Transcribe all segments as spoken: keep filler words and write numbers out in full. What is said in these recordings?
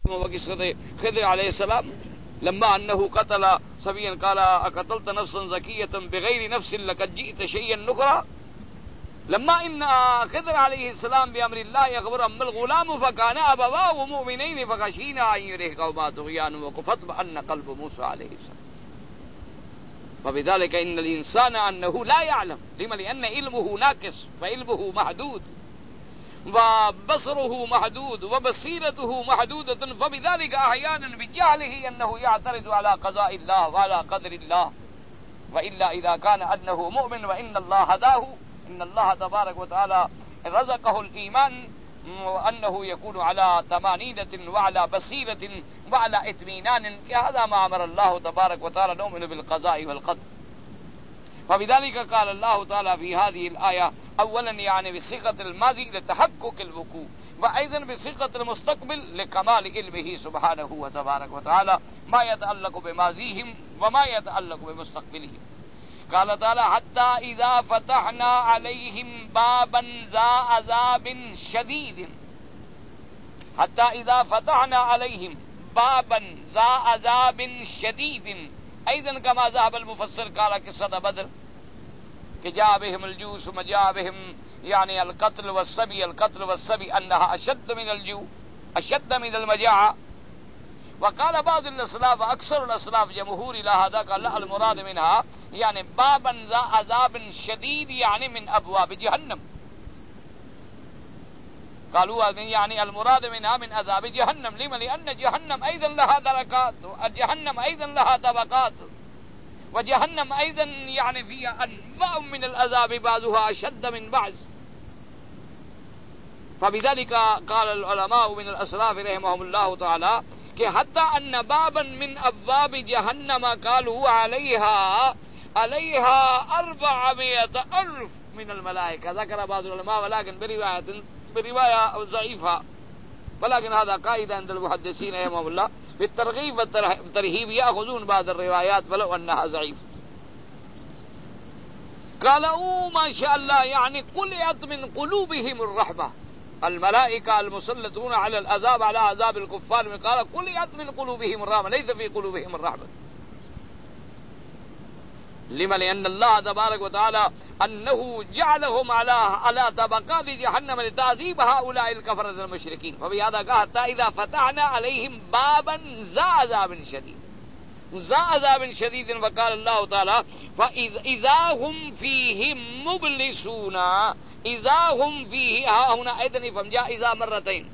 وقصة خضر عليه السلام لما أنه قتل صبيا قال أقتلت نفسا زكية بغير نفس لقد جئت شيئا نكرا. لما إن خضر عليه السلام بأمر الله يخبر أما الغلام فكان أبواه مؤمنين فخشينا أن يرهقهما طغيانا وكفر أن قلب موسى عليه السلام. فبذلك إن الإنسان أنه لا يعلم. لما؟ لأن علمه ناقص وعلمه محدود وبصره محدود وبصيرته محدودة، فبذلك أحيانا بجهله أنه يعترض على قضاء الله وعلى قدر الله. وإلا إذا كان أنه مؤمن وإن الله هداه، إن الله تبارك وتعالى رزقه الإيمان وأنه يكون على طمأنينة وعلى بصيرة وعلى اطمئنان، هذا ما أمر الله تبارك وتعالى نؤمن بالقضاء والقدر. فبذلك قال الله تعالى في هذه الآية اولا يعني بصيغة الماضي لتحقق الوقوع، وايضا بصيغة المستقبل لكمال علمه سبحانه وتبارك وتعالى ما يتعلق بماضيهم وما يتعلق بمستقبلهم. قال تعالى حتى اذا فتحنا عليهم بابا ذا عذاب شديد، حتى اذا فتحنا عليهم بابا ذا عذاب شديد. ايضا كما ذهب المفسر قال قصة بدر کہ جاء بهم الجوع ثم جاء بهم يعني القتل والسبي، القتل والسبي انها اشد من الجوع اشد من المجاعة. وقال بعض الاسلاف اكثر الاسلاف جمهور الى هذا قال لا المراد منها يعني بابا ذا عذاب شديد يعني من ابواب جهنم. قالوا يعني المراد منها من عذاب جهنم. لما؟ لان جهنم ايضا لها دركات، وجهنم ايضا لها طبقات، وجهنم ايضا يعني فيها انواع من العذاب بعضها اشد من بعض. فبذلك قال العلماء من الاسلاف رحمهم الله تعالى کہ حتى ان بابا من ابواب جهنم قالوا عليها عليها أربعمائة ألف من الملائكة. ذكر بعض العلماء ولكن برواية برواية ضعيفة، ولكن هذا قاعدة عند المحدثين رحمهم الله في الترغيب والترهيب يأخذون بعض الروايات ولو أنها ضعيفة. قالوا ما شاء الله يعني قلعت من قلوبهم الرحمة. الملائكة المسلطون على العذاب على عذاب الكفار قال قلعت من قلوبهم الرحمة، ليس في قلوبهم الرحمة. لما؟ لأن الله تبارك وتعالى أنه جعلهم على على طبقات جهنم لتعذيب هؤلاء الكفرة المشركين. فبهذا قال حتى إذا فتحنا عليهم بابا ذا عذاب شديد ذا عذاب شديد. وقال الله تعالى فإذا هم فيه مبلسون، إذا هم فيه ها هنا أيضا فمجاء إذا مرتين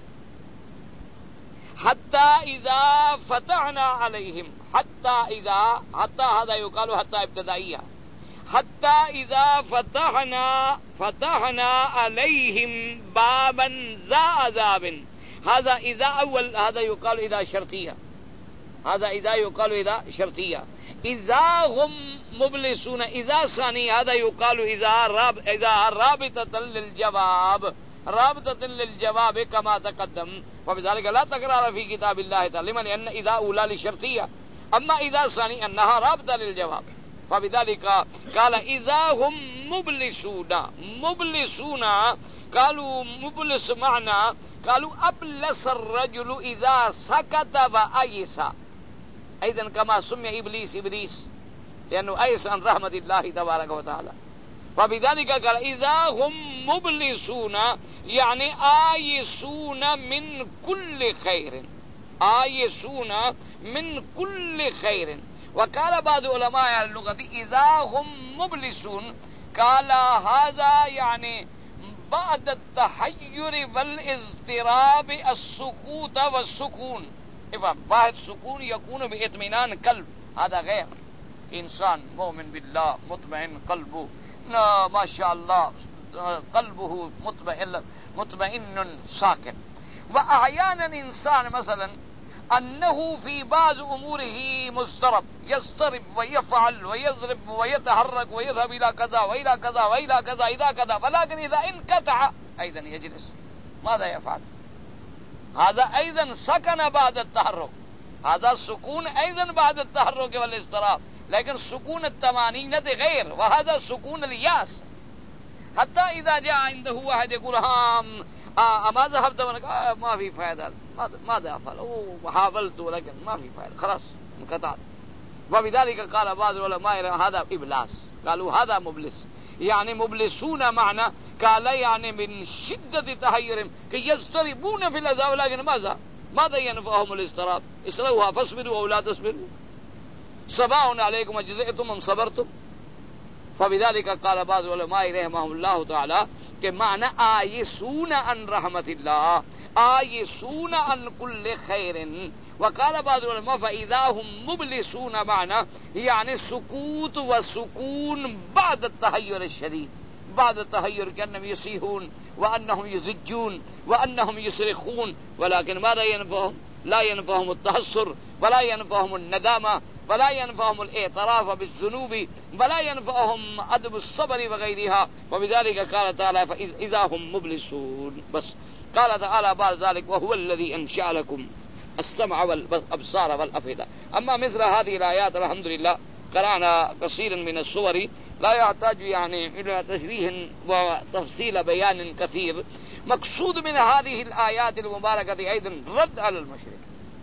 حتى إذا فتحنا عليهم، حتى إذا حتى هذا يقال حتى ابتدائية، حتى إذا فتحنا فتحنا عليهم بابا ذا عذاب. هذا إذا أول، هذا يقال إذا شرطية، هذا إذا يقال إذا شرطية. إذا هم مبلسون إذا ثاني، هذا يقال إذا راب إذا رابطة للجواب، رابطة للجواب كما تقدم. وبذلك لا تكرار في كتاب الله تعالى. لمن؟ لأن إذا أولى لشرطية، أما إذا ثاني أنها رابطة للجواب. فبذلك قال إذا هم مبلسون. مبلسون قالوا مبلس معنى قالوا أبلس الرجل إذا سكت وأيس. أيضا كما سمي إبليس إبليس لأنه أيس عن رحمة الله تبارك وتعالى. فبذلك قال إذا هم مبلسون يعني آيسون من كل خير، آيسون من كل خير. وقال بعض علماء اللغة إذا هم مبلسون قال هذا يعني بعد التحير والاضطراب السكوت والسكون. واحد سکون يكون باطمئنان قلب، هذا غير انسان مؤمن بالله مطمئن قلبه ما شاء الله قلبه مطمئن مطمئن ساكن. واحيانا انسان مثلا انه في بعض اموره مضطرب، يضطرب ويفعل ويضرب ويتحرك ويذهب الى كذا والى كذا والى كذا الى كذا، ولكن اذا انقطع ايضا يجلس. ماذا يفعل؟ هذا ايضا سكن بعد التحرك، هذا سكون ايضا بعد التحرك والاضطراب، لكن سكون الطمأنينة غير، وهذا سكون الياس. حتى اذا جاء عنده واحد يقول ها ما ذهبت وانا ما في فائده ماذا افعل حاولت ولكن ما في فائده خلاص انقطعت. وبذلك قال بعض العلماء هذا ابلاس، قالوا هذا مبلس، يعني مبلسون معنى قال يعني من شدة تحيرهم كي يضطربون في العذاب، ولكن ماذا ماذا ينفعهم الاضطراب؟ اصلوها فاصبروا او لا تصبروا سواء عليكم اجزئتم ام صبرتم. فبذلك قال بعض العلماء رحمهم الله تعالى کہ معنی آیسون عن رحمت اللہ، آیسون عن کل خیر. وقال بعض العلماء فإذا هم مبلسون معنى يعني سكوت وسكون بعد التحير الشديد، بعد التحير كأنهم يصيحون وأنهم يزجون وأنهم يصرخون، ولكن ماذا ينفعهم؟ لا ينفعهم التحسر ولا ينفعهم الندامة ولا ينفعهم الاعتراف بالذنوب ولا ينفعهم عدم الصبر وغيرها. وبذلك قال تعالى فإذا هم مبلسون. بس قال تعالى بعد ذلك وهو الذي أنشأ لكم السمع والأبصار والأفئدة. أما مثل هذه الآيات الحمد لله قرأنا كثيرا من السور لا يحتاج يعني إلى تشريح وتفصيل بيان كثير. مقصود من هذه الآيات المباركة أيضا رد على المشركين،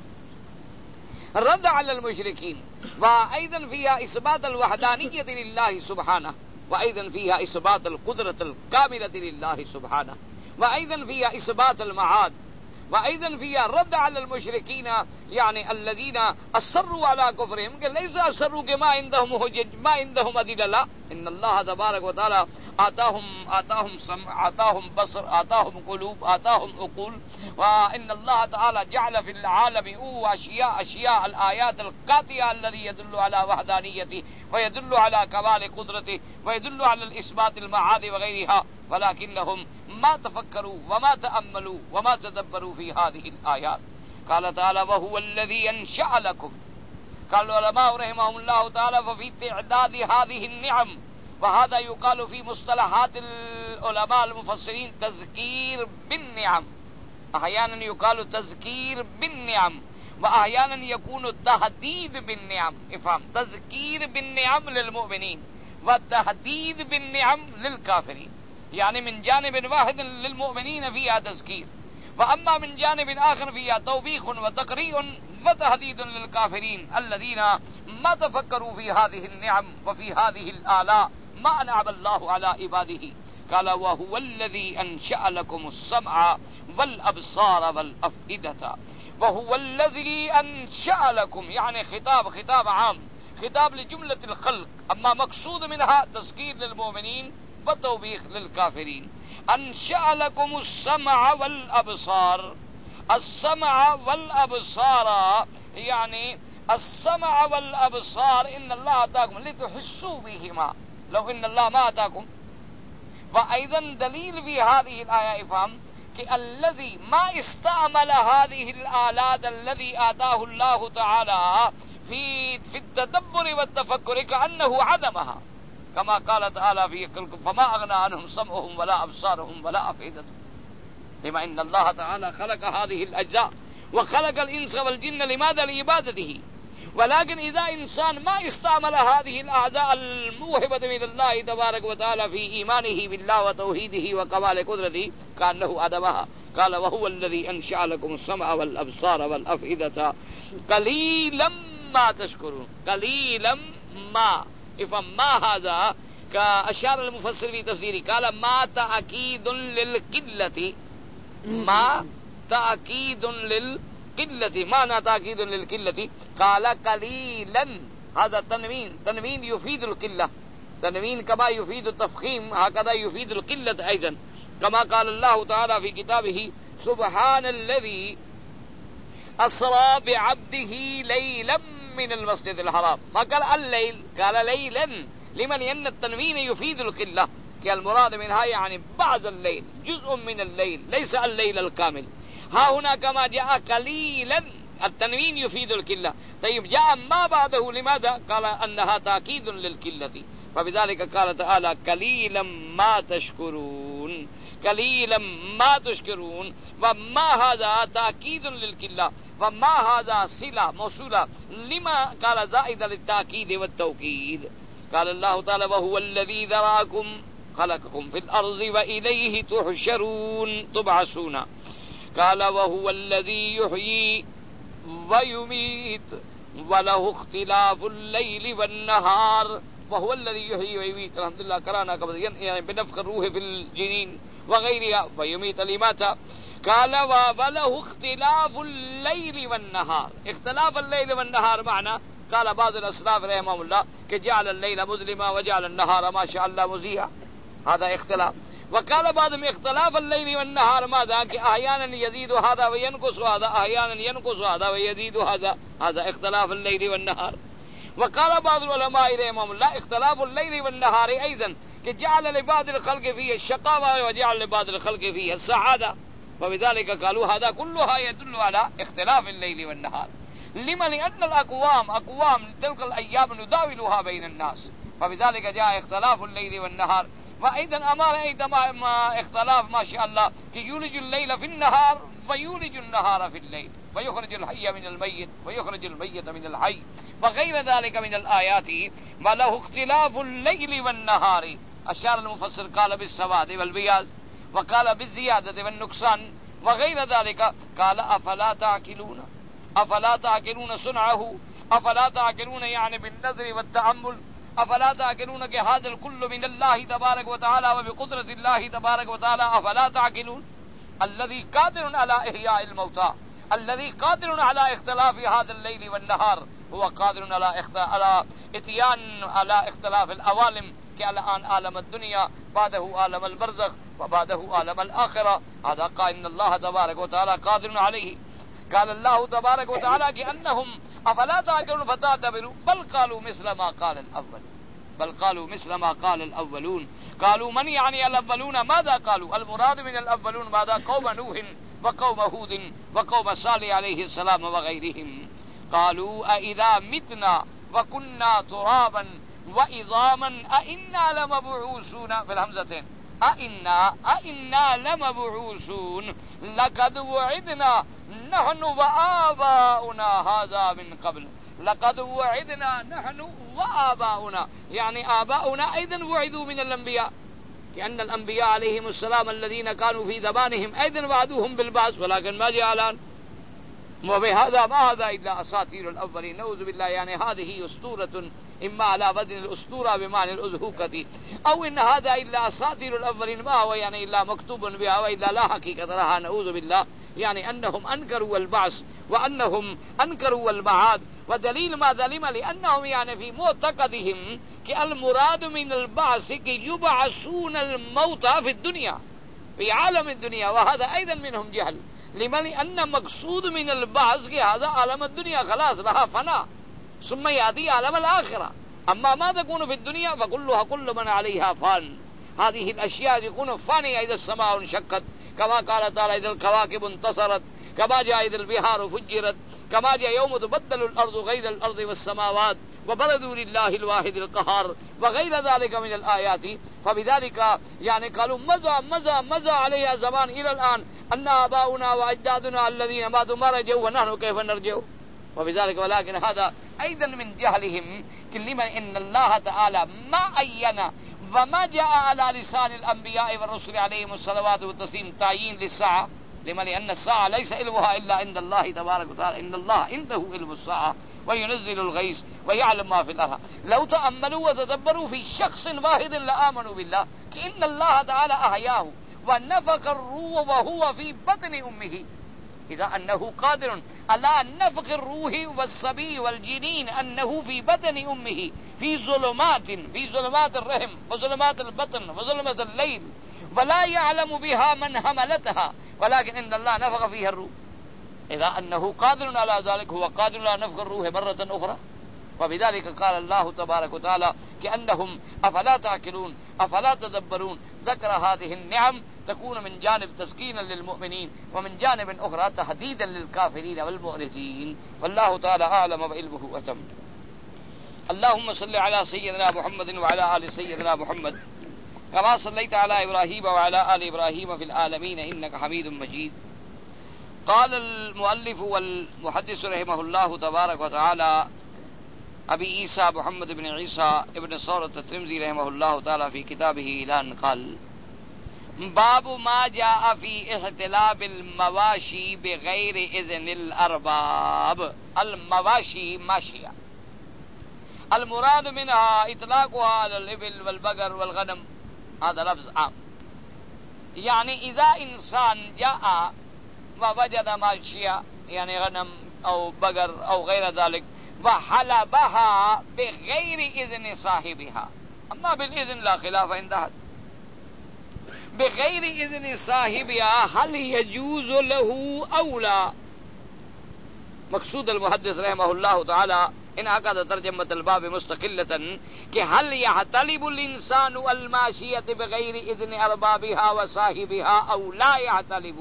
رد على المشركين، وأيضا فيها إثبات الوحدانية لله سبحانه، وأيضا فيها إثبات القدرة الكاملة لله سبحانه، وأيضا فيها إثبات المعاد، وأيضا فيها رد على المشركين يعني الذين أصروا على كفرهم. ليس أصروا كما عندهم حجج ما عندهم أدلة، لا، إن الله تبارك وتعالى آتاهم آتاهم سمع آتاهم بصر آتاهم قلوب آتاهم عقول، وإن الله تعالى جعل في العالم أشياء أشياء الآيات القاطعة الذي يدل على وحدانيته ويدل على كمال قدرته ويدل على الإثبات المعاد وغيرها، ولكنهم ما تفكروا وما تأملوا وما تدبروا في هذه الآيات. قال تعالى وهو الذي أنشأ لكم. قال العلماء رحمهم الله تعالى ففي تعداد هذه النعم، وهذا يقال في مصطلحات العلماء المفسرين تذكير بالنعم، أحيانا يقال تذكير بالنعم وأحيانا يكون تهديد بالنعم. افهم، تذكير بالنعم للمؤمنين والتهديد بالنعم للكافرين، يعني من جانب واحد للمؤمنين فيها تذكير، وأما من جانب آخر فيها توبيخ وتقريع وتهديد للكافرين الذين ما تفكروا في هذه النعم وفي هذه الآلاء ما أنعم الله على عباده. قال وهو الذي أنشأ لكم السمع والأبصار والأفئدة. وهو الذي أنشأ لكم يعني خطاب خطاب عام، خطاب لجملة الخلق، أما مقصود منها تذكير للمؤمنين وتوبيخ للكافرين. أنشأ لكم السمع والأبصار. السمع والأبصار يعني السمع والأبصار إن الله أتاكم لتحسوا بهما، لو إن الله ما أتاكم. وأيضا دليل في هذه الآية افهم کہ الذي ما استعمل هذه الآلات الذي آتاه الله تعالى في في التدبر والتفكر كأنه عدمها، كما قال تعالى في فما أغنى عنهم سمعهم ولا أبصارهم ولا أفئدتهم، بما إن الله تعالى خلق هذه الأجزاء وخلق الإنس والجن لماذا؟ لعبادته. ولكن إذا إنسان ما استعمل هذه الأعضاء الموهبة من الله تبارك وتعالى في إيمانه بالله وتوحيده وكمال قدرته كأنه عدمها. قال وهو الذي أنشأ لكم السمع والأبصار والأفئدة قليلا ما تشكرون. قليلا ما افهم ما هذا كأشار المفسر في تفسيره قال ما تأكيد للقلة، ما تأكيد للقلة. معنى تأكيد للقلة قال قليلا، هذا تنوين، تنوين يفيد القلة، تنوين كما يفيد التفخيم هكذا يفيد القلة أيضا، كما قال الله تعالى في كتابه سبحان الذي أسرى بعبده ليلا من المسجد الحرام. ما قال الليل، قال ليلا، لمن أن التنوين يفيد القلة، كالمراد منها يعني بعض الليل، جزء من الليل، ليس الليل الكامل. ها هنا كما جاء قليلا التنوين يفيد القلة. طيب جاء ما بعده لماذا؟ قال أنها تأكيد للقلة، فبذلك قال تعالى قليلا ما تشكرون، قليلا ما تشكرون. وما هذا تأكيد للقلة، وما هذا صلة موصولة لما قال زائد للتأكيد والتوكيد. قال الله تعالى وهو الذي ذراكم خلقكم في الأرض وإليه تحشرون تبعثون قال وهو الذي يحيي ويميت وله اختلاف الليل والنهار وهو الذي يحيي ويميت الحمد لله قرانا قبل يعني بنفخ الروح في الجنين وغيرها فيميت الإماتة قال وله اختلاف الليل والنهار. اختلاف الليل والنهار معنى قال بعض الأسلاف رحمهم الله کہ جعل الليل مظلما وجعل النهار ما شاء الله مضيئا، هذا اختلاف. وقال بعض من اختلاف الليل والنهار ماذا کہ احيانا يزيد هذا وينقص هذا، احيانا ينقص هذا ويزيد هذا، هذا اختلاف الليل والنهار. وقال بعض العلماء رحمهم الله اختلاف الليل والنهار ايضا کہ جعل لبعض الخلق فيه الشقاوة وجعل لبعض الخلق فيه السعادة، وبذلك قالوا هذا كلها يدل على اختلاف الليل والنهار. لما لأن الأقوام أقوام تلك الأيام نداولها بين الناس، فبذلك جاء اختلاف الليل والنهار. وأيضا أمر أيضا ما اختلاف ما شاء الله کہ يولج الليل في النهار ويولج النهار في الليل ويخرج الحي من الميت ويخرج الميت من الحي وغير ذلك من الآيات وله اختلاف الليل والنهار. أشار المفسر قال بالسواد والبياض وقال بالزيادة والنقصان وغير ذلك. قال أفلا تعقلون أفلا تعقلون صنعه أفلا تعقلون يعني بالنظر والتأمل. أفلا تعقلون کہ هذا الكل من الله تبارك وتعالى وبقدرة الله تبارك وتعالى. أفلا تعقلون الذي قادر على إحياء الموتى الذي قادر على اختلاف هذا الليل والنهار هو قادر على على اتيان على اختلاف العوالم کہ الآن عالم الدنيا بعده عالم البرزخ وبعده عالم الآخرة. هذا قال إن الله تبارك وتعالى قادر عليه. قال الله تبارك وتعالى كأنهم أفلا تعقلون فتعتبروا بل قالوا مثل ما قال الأول بل قالوا مثل ما قال الأولون. قالوا من يعني الأولون ماذا قالوا؟ المراد من الأولون ماذا؟ قوم نوح وقوم هود وقوم صالح عليه السلام وغيرهم. قالوا أئذا متنا وكنا ترابا وعظاما أئنا لمبعوثون في الهمزتين أئنا أئنا لمبعوثون لقد وعدنا نحن وآباؤنا هذا من قبل لقد وعدنا نحن وآباؤنا يعني آباؤنا أيضا وعدوا من الأنبياء لأن الأنبياء عليهم السلام الذين كانوا في زمانهم أيضا وعدوهم بالبعث ولكن ما جاء الآن. وبهذا ما هذا إلا أساطير الأولين نعوذ بالله. يعني هذه أسطورة إما على وزن الأسطورة بمعنى الأزهوكة أو إن هذا إلا أساطير الأولين ما هو يعني إلا مكتوب بها وإلا لا حقيقة لها نعوذ بالله. يعني أنهم أنكروا البعث وأنهم أنكروا المعاد. ودليل ماذا؟ لما لأنهم يعني في معتقدهم كالمراد من البعث كي يبعثون الموتى في الدنيا في عالم الدنيا، وهذا أيضا منهم جهل. لما لأن مقصود من البعث كي هذا عالم الدنيا خلاص لها فنا ثم يأتي عالم الآخرة. أما ما تكون في الدنيا فكلها كل من عليها فان. هذه الأشياء تكون فانية إذا السماء انشقت كما قال تعالى إذا الكواكب انتصرت كما جاء إذا البحار فجرت كما جاء يوم تبدل الأرض غير الأرض والسماوات وبرزوا لله الواحد القهار وغير ذلك من الآيات. فبذلك يعني قالوا مضى مضى مضى عليها زمان إلى الآن أن آباؤنا وأجدادنا الذين ماتوا ما رجعوا ونحن كيف نرجع. وبذلك ولكن هذا أيضا من جهلهم كلمة إن الله تعالى ما أين وما جاء على لسان الأنبياء والرسل عليهم الصلوات والتسليم تعيين للساعة. لما لأن الساعة ليس علمها إلا عند الله تبارك وتعالى. إن الله عنده علم الساعة وينزل الغيث ويعلم ما في الأرحام. لو تأملوا وتدبروا في شخص واحد لآمنوا بالله كأن الله تعالى أحياه ونفخ الروح وهو في بطن أمه إذا أنه قادر على نفخ الروح والصبي والجنين أنه في بطن أمه في ظلمات في ظلمات الرحم وظلمات البطن وظلمات الليل ولا يعلم بها من حملتها ولكن إن الله نفخ فيها الروح. إذا أنه قادر على ذلك هو قادر على نفخ الروح مرة أخرى. وبذلك قال الله تبارك وتعالى كأنهم أفلا تعقلون أفلا تدبرون. ذكر هذه النعم تكون من جانب تسكينا للمؤمنين ومن جانب أخرى تهديدا للكافرين والمعرضين. والله تعالى أعلم وعلمه أتم. اللهم صل على سيدنا محمد وعلى آل سيدنا محمد كما صليت على إبراهيم وعلى آل إبراهيم في العالمين إنك حميد مجيد. قال المؤلف والمحدث رحمه الله تبارك وتعالى ابی عیسیٰ محمد بن عیسیٰ ابن ثورۃ الترمذی رحمہ اللہ تعالی فی کتابہ اعلان قال باب ما جاء فی احتلاب المواشی بغیر اذن الارباب. المواشی ماشیہ المراد منها اطلاقها على الابل والبقر والغنم، هذا لفظ عام. یعنی اذا انسان جاء ووجد ماشیہ یعنی غنم او بقر او غیر ذلك وحلبها بغیر اذن صاحبها، اما بالاذن لا خلاف عندها. بغیر اذن صاحبها هل يجوز له او لا؟ مقصود المحدث رحمہ اللہ تعالی انعقد ترجمۃ الباب مستقلۃ کہ هل يحتلب الانسان الماشیۃ بغیر اذن اربابها وصاحبها او لا يحتلب؟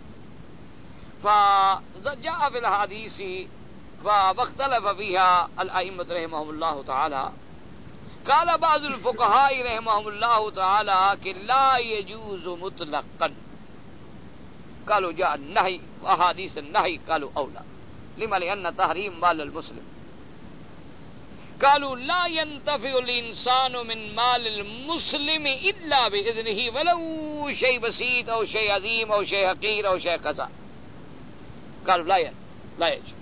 فجاء في الحديث واختلف فيها الائمة رحمهم الله تعالى. قال بعض الفقهاء رحمهم الله تعالى کہ لا يجوز مطلقا. قالوا جاء النهي واحاديث النهي قالوا اولى لما لان تحريم مال المسلم. قالوا لا ينتفع الانسان من مال المسلم الا باذنه ولو شيء بسيط او شيء عظيم او شيء حقير او شيء كذا. قالوا لا لا يجوز.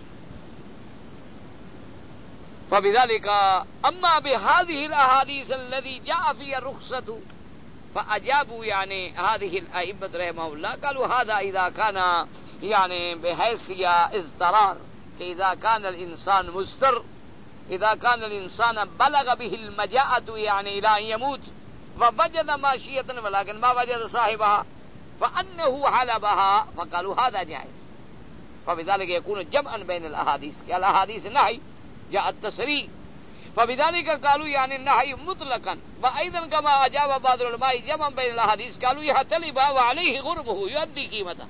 فبذلك اما بهذه الاحاديث الذي جاء فيها الرخصة فاجابوا يعني هذه الائمة رحمهم الله قالوا هذا اذا كان يعني بحيثية اضطرار، اذا كان الانسان مضطر، اذا كان الانسان بلغ به المجاعة يعني الى ان يموت ووجد ماشية ولكن ما وجد صاحبها فانه حلبها فقالوا هذا جائز. فبذلك يكون جمعا بين الاحاديث کہ الاحاديث نهي جاء التسریح. فبذلك قالوا يعني النهي مطلقا. وايضا كما اجاب بعض العلماء جمعا بين الاحاديث قالوا يحتلب وعليه غرمه يؤدي قيمتها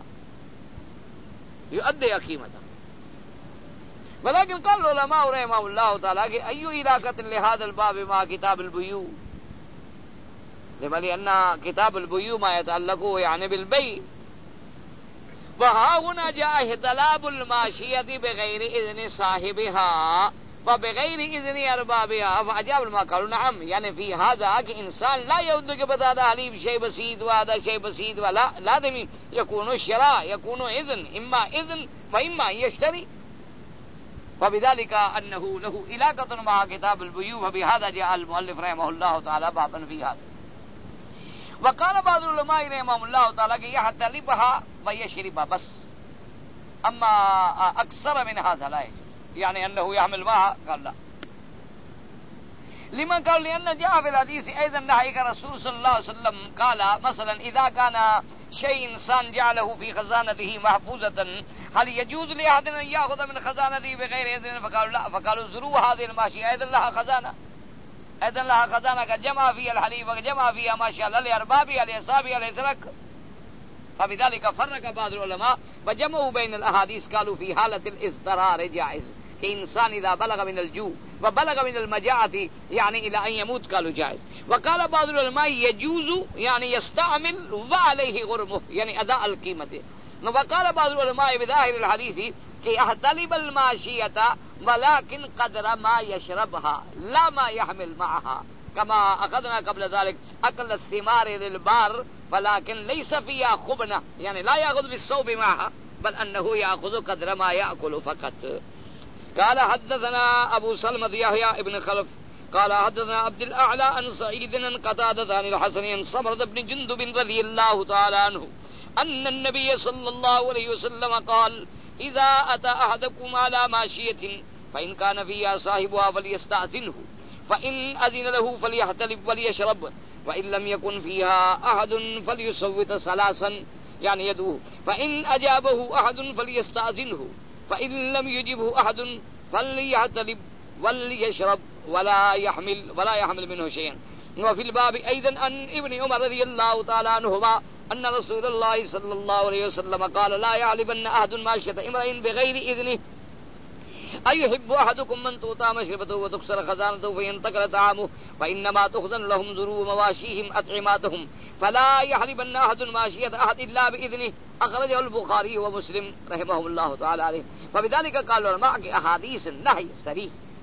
يؤدي قيمتها. ولكن قال العلماء رحمه الله تعالى کہ اي علاقة لهذا الباب مع كتاب البيوع، لما لان كتاب البيوع ما يتعلق يعني بالبيع. وها هنا جاء احتلاب الماشية بغير اذن صاحبها وبغیر اذن اربابها. فاجاب العلماء قالوا نعم يعني في هذا کہ انسان لا يدرك بهذا حليب شيء بسيط وهذا شيء بسيط ولا لازم يكون شراء يكون اذن، اما اذن واما يشتري. فبذلك انه له علاقة مع كتاب البيوع. فبهذا جاء المؤلف رحمه الله تعالى بابا في هذا. وقال بعض العلماء رحمهم الله تعالى کہ يحتلبها ويشربها بس، اما اکثر من هذا لا يجوز يعني انه يحمل معها. قال لا. لمن قال لان جاء في الحديث ايضا نهي الرسول صلى الله عليه وسلم قال مثلا اذا كان شيء انسان جعله في خزانته محفوظة هل يجوز لاحد ان ياخذ من خزانته بغير اذن؟ فقالوا لا. فقالوا زروا هذه الماشية ايضا لها خزانة، ايضا لها خزانة كجمع فيها الحليب وجمع فيها ما شاء الله لاربابها لاصحابها ليسرك. فبذلك فرق بعض العلماء وجمعوا بين الاحاديث. قالوا في حالة الاضطرار جائز کہ انسان اذا بلغ من الجوع وبلغ من المجاعة يعني الى ان يموت قالوا جائز. وقال بعض العلماء يجوز يعني يستعمل وعليه غرمه يعني اداء القيمة. وقال بعض العلماء بظاهر الحديث کہ احتلب الماشية ولكن قدر ما يشربها لا ما يحمل معها، كما اخذنا قبل ذلك اكل الثمار للبار ولكن ليس فيها خبنة يعني لا يأخذ بالصوب معها بل انه يأخذ قدر ما يأكل فقط. قال حدثنا ابو سلمة يحيى ابن خلف قال حدثنا عبد الاعلى عن سعيد عن قتادة عن الحسن عن سمرة بن جندب رضي الله تعالى عنه ان النبي صلى الله عليه وسلم قال اذا اتى احدكم على ماشية فان كان فيها صاحبها فليستأذنه فان اذن له فليحتلب وليشرب وان لم يكن فيها احد فليصوت ثلاثا يعني يدعوه فان اجابه احد فليستأذنه فإن لم يجبه أحد فليحتلب وليشرب ولا يحمل ولا يحمل منه شيئا. وفي الباب أيضا عن ابن عمر رضي الله تعالى عنهما أن رسول الله صلى الله عليه وسلم قال لا يعلبن أحد ماشية امرئ بغير إذنه أيحب أحدكم من تؤتى مشربته وتكسر خزانته فينتقل طعامه فإنما تخزن لهم ذروع مواشيهم أطعماتهم فلا يحلبن أحد ماشية أحد إلا بإذنه. أخرجه البخاري ومسلم رحمهم الله تعالى عليه. فبذلك قال العلماء کہ احادیث نہی صریح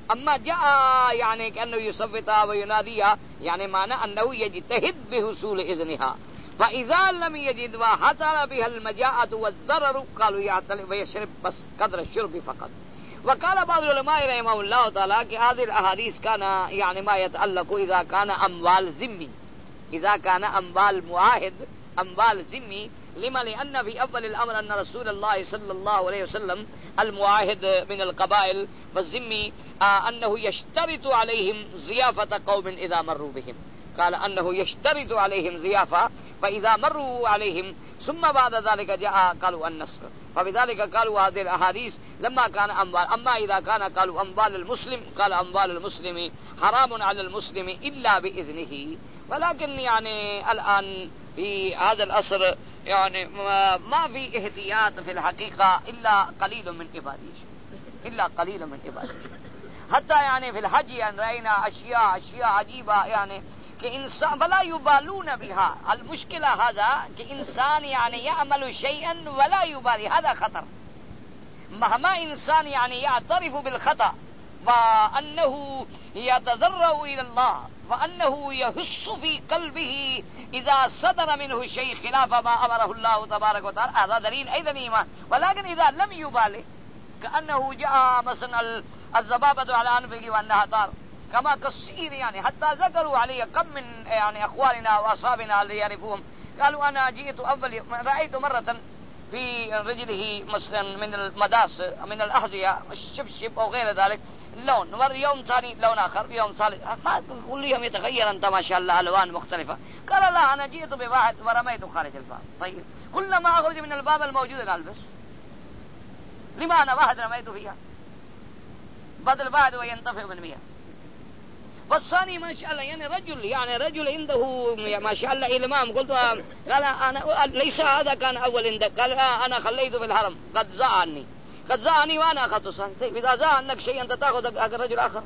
أما جاء يعني كأنه يصوتها ويناديها يعني معنى أنه يجتهد بحصول إذنها، فإذا لم يجد وحصل بها المجاعة والضرر قالوا يعتل ويشرب بس قدر الشرب فقط. وقال بعض العلماء رحمه الله تعالى کہ هذه الأحاديث كان يعني ما يتعلق إذا كان أموال ذمي، إذا كان أموال معاهد أموال ذمي، لما لأن في أول الأمر أن رسول الله صلى الله عليه وسلم المعاهد من القبائل والذمي آه أنه يشترط عليهم ضيافة قوم إذا مروا بهم، قال أنه يشترط عليهم ضيافة فإذا مروا عليهم ثم بعد ذلك جاء قالوا النصر، فبذلك قالوا هذه الأحاديث لما كان أموال. أما إذا كان قالوا أموال المسلم قال أموال المسلم حرام على المسلم إلا بإذنه. ولكن يعني الآن في هذا العصر يعني ما في احتياط في الحقيقة إلا قليل من عباده، إلا قليل من عباده. حتى يعني في الحج يعني رأينا أشياء أشياء عجيبة يعني كإنسان ولا يبالون بها. المشكلة هذا كإنسان يعني يعمل شيئا ولا يبالي، هذا خطر. مهما إنسان يعني يعترف بالخطأ وأنه يتضرع إلى الله وأنه يحس في قلبه إذا صدر منه شيء خلاف ما أمره الله تبارك وتعالى، هذا دليل أيضا إيمان. ولكن إذا لم يبالي كأنه جاء مثلا الذبابة على أنفه وأنها طار كما كثير يعني، حتى ذكروا علي كم من يعني أخواننا وأصحابنا اللي يعرفوهم قالوا أنا جئت أول رأيت مرة في رجله مثلا من المداس من الأحذية الشبشب أو غير ذلك لون، واليوم ثاني لون آخر، يوم ثالث، ما كل يوم يتغير أنت ما شاء الله ألوان مختلفة. قال لا أنا جئت بواحد ورميته خارج الباب. طيب كلما أخرج من الباب الموجود ألبس، لما أنا واحد رميته فيها بدل واحد وينتفع من مئة. والثاني ما شاء الله يعني رجل يعني رجل عنده ما شاء الله إلمام. قلت قال أنا ليس هذا كان أول عندك، قال أنا خليته في الحرم قد زعني قد زعني وأنا أخذت صان. إذا زع عنك شيء أنت تأخذ رجل آخر،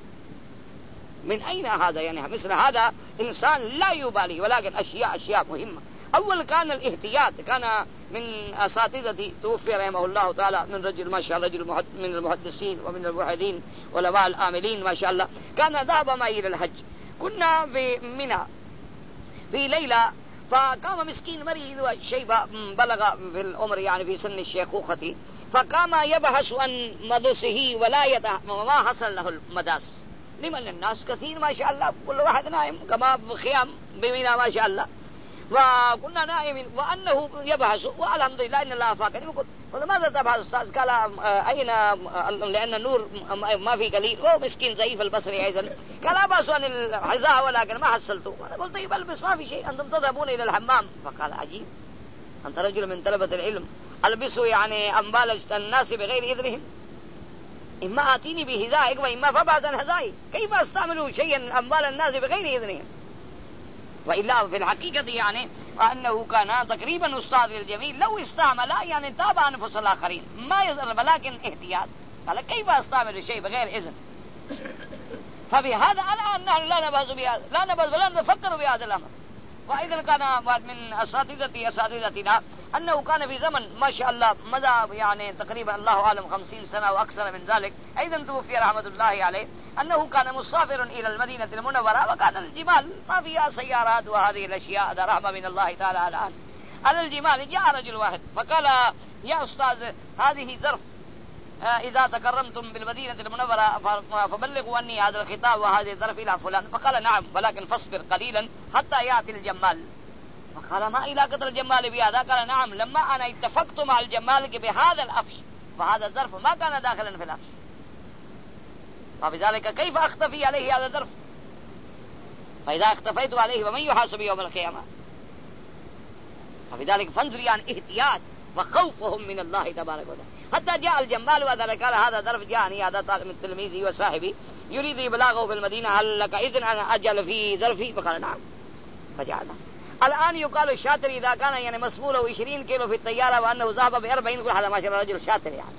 من أين هذا؟ يعني مثل هذا إنسان لا يبالي. ولكن أشياء أشياء مهمة. أول كان الاحتياط، كان من أساتذتي توفي رحمه الله تعالى من رجل ما شاء الله رجل من المحدثين ومن الموحدين علماء العاملين ما شاء الله، كان ذهب معي إلى الحج. كنا في منى في ليلة، فقام مسكين مريض وشيبة بلغ في العمر يعني في سن الشيخوخة، فقام يبحث عن مدسه ولا يته وما حصل له المداس. لمن الناس كثير ما شاء الله كل واحد نائم كما خيام بمنى ما شاء الله، وكنا نائمين وأنه يبحث والحمد لله إن الله فاقني. قلت ماذا تبحث أستاذ؟ قال أين؟ لأن النور ما في قليل، هو مسكين ضعيف البصري أيضا. قال أبحث عن الحذاء ولكن ما حصلته. أنا قلت طيب البس ما في شيء، أنتم تذهبون إلى الحمام. فقال عجيب أنت رجل من طلبة العلم ألبسوا يعني أموال الناس بغير إذنهم؟ إما آتيني بحذائك وإما فبعث عن حذائي، كيف أستعملوا شيئا أموال الناس بغير إذنهم؟ وإلا في الحقيقة يعني أنه كان تقريبا أستاذ الجميل، لو استعمل يعني تابع أنفس الآخرين ما يضر، ولكن احتياط. قال كيف أستعمل الشيء بغير إذن؟ فبهذا الآن نحن لا نبحث بهذا، لا نبحث ولا نفكر بهذا الأمر. وأيضا كان من أساتذتي أساتذتنا أنه كان في زمن ما شاء الله مدى يعني تقريبا الله أعلم خمسين سنة وأكثر من ذلك، أيضا توفي رحمة الله عليه، أنه كان مسافر إلى المدينة المنورة، وكان الجمال ما فيها سيارات وهذه الأشياء، هذا رحمة من الله تعالى الآن على الجمال. جاء رجل واحد فقال يا أستاذ هذه ظرف، إذا تكرمتم بالمدينة المنورة فبلغوا أني هذا الخطاب وهذه الظرف إلى فلان. فقال نعم ولكن فاصبر قليلا حتى يأتي الجمال. فقال ما إلى قدر الجمال بهذا؟ قال نعم لما أنا اتفقت مع الجمال بهذا الأفش فهذا الظرف ما كان داخلا في الأفش، فبذلك كيف أختفي عليه هذا الظرف؟ فإذا اختفيت عليه ومن يحاسب يوم القيامة؟ فبذلك فانظري عن احتياط وخوفهم من الله تبارك وتعالى. حتى جاء الجمال وذلك قال هذا ظرف جاءني هذا طالب من تلميذي وصاحبي يريد إبلاغه في المدينة، هل لك إذن أنا أجل في ظرفي؟ فقال نعم فجعله. الآن يقال الشاطر إذا كان يعني مسموله عشرين كيلو في الطيارة وأنه ذهب بأربعين، يقول هذا ما شاء الله رجل شاطر يعني.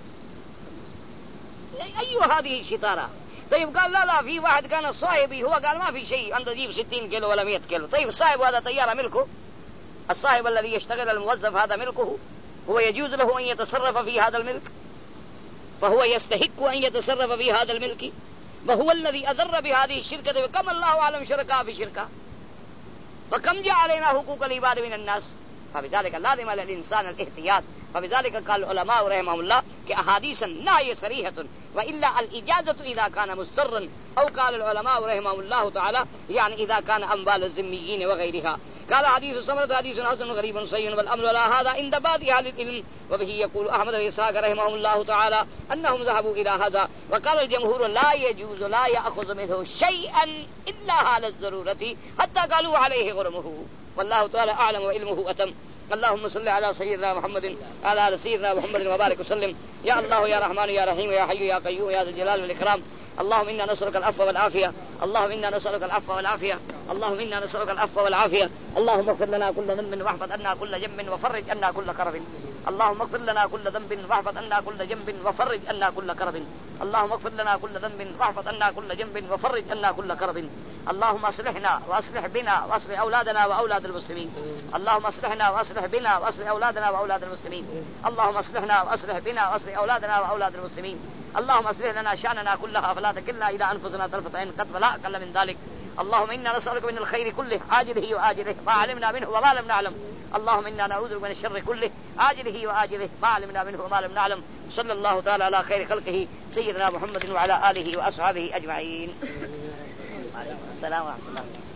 أي هذه الشطارة؟ طيب قال لا لا في واحد كان صاحبي هو قال ما في شيء أنت تجيب ستين كيلو ولا مئة كيلو. طيب الصاحب هذا طيارة ملكه، الصاحب الذي يشتغل الموظف هذا ملكه، هو يجوز له أن يتصرف في هذا الملك، فهو يستحق أن يتصرف في هذا الملك. وهو الذي أضر بهذه الشركة وكم الله أعلم شركاء في شركة وكم جاء علينا حقوق العباد من الناس فبذلك لازم على الإنسان الاحتياط. فبذلك قال العلماء رحمهم الله کہ احادیث النهي صریحة وإلا الإجازة إذا كان مضطرا أو قال العلماء رحمهم الله تعالى يعني إذا كان أموال الذميين وغيرها. قال حديث سمرة حديث حسن غريب صحيح والأمر على هذا عند بعض أهل العلم وبه يقول أحمد بن إسحاق رحمه الله تعالى أنهم ذهبوا إلى هذا. وقال الجمهور لا يجوز لا يأخذ منه شيئا إلا حال الضرورة حتى قالوا عليه غرمه والله تعالى أعلم وعلمه أتم. اللهم صل على سيدنا محمد على آل سيدنا محمد وبارك وسلم. يا الله يا رحمن يا رحيم يا حي يا قيوم يا ذا الجلال والإكرام. اللهم إنا نسألك العفو والعافية. اللهم إنا نسألك العفو والعافية. اللهم إنا نسألك العفو والعافية. اللهم اغفر لنا كل ذنب واحفظ عنا كل جنب وفرج عنا كل كرب. اللهم اغفر لنا كل ذنب واحفظ عنا كل جنب وفرج عنا كل كرب. اللهم اغفر لنا كل ذنب واحفظ عنا كل جنب وفرج عنا كل كرب. اللهم اصلحنا واصلح بنا واصلح أولادنا وأولاد المسلمين. اللهم اصلحنا واصلح بنا واصلح أولادنا وأولاد المسلمين. اللهم اصلحنا واصلح بنا واصلح أولادنا وأولاد المسلمين. اللهم اصلح لنا شأننا كلها فلا تكلنا إلى أنفسنا طرفة عين قط ولا أقل من ذلك. اللهم إنا نسألك من الخير كله عاجله وآجله ما علمنا منه وما لم نعلم. اللهم إنا نعوذ بك من الشر كله عاجله وآجله ما علمنا منه وما لم نعلم. صلى الله تعالى على خير خلقه سيدنا محمد وعلى آله وأصحابه أجمعين. السلام ورحمة الله.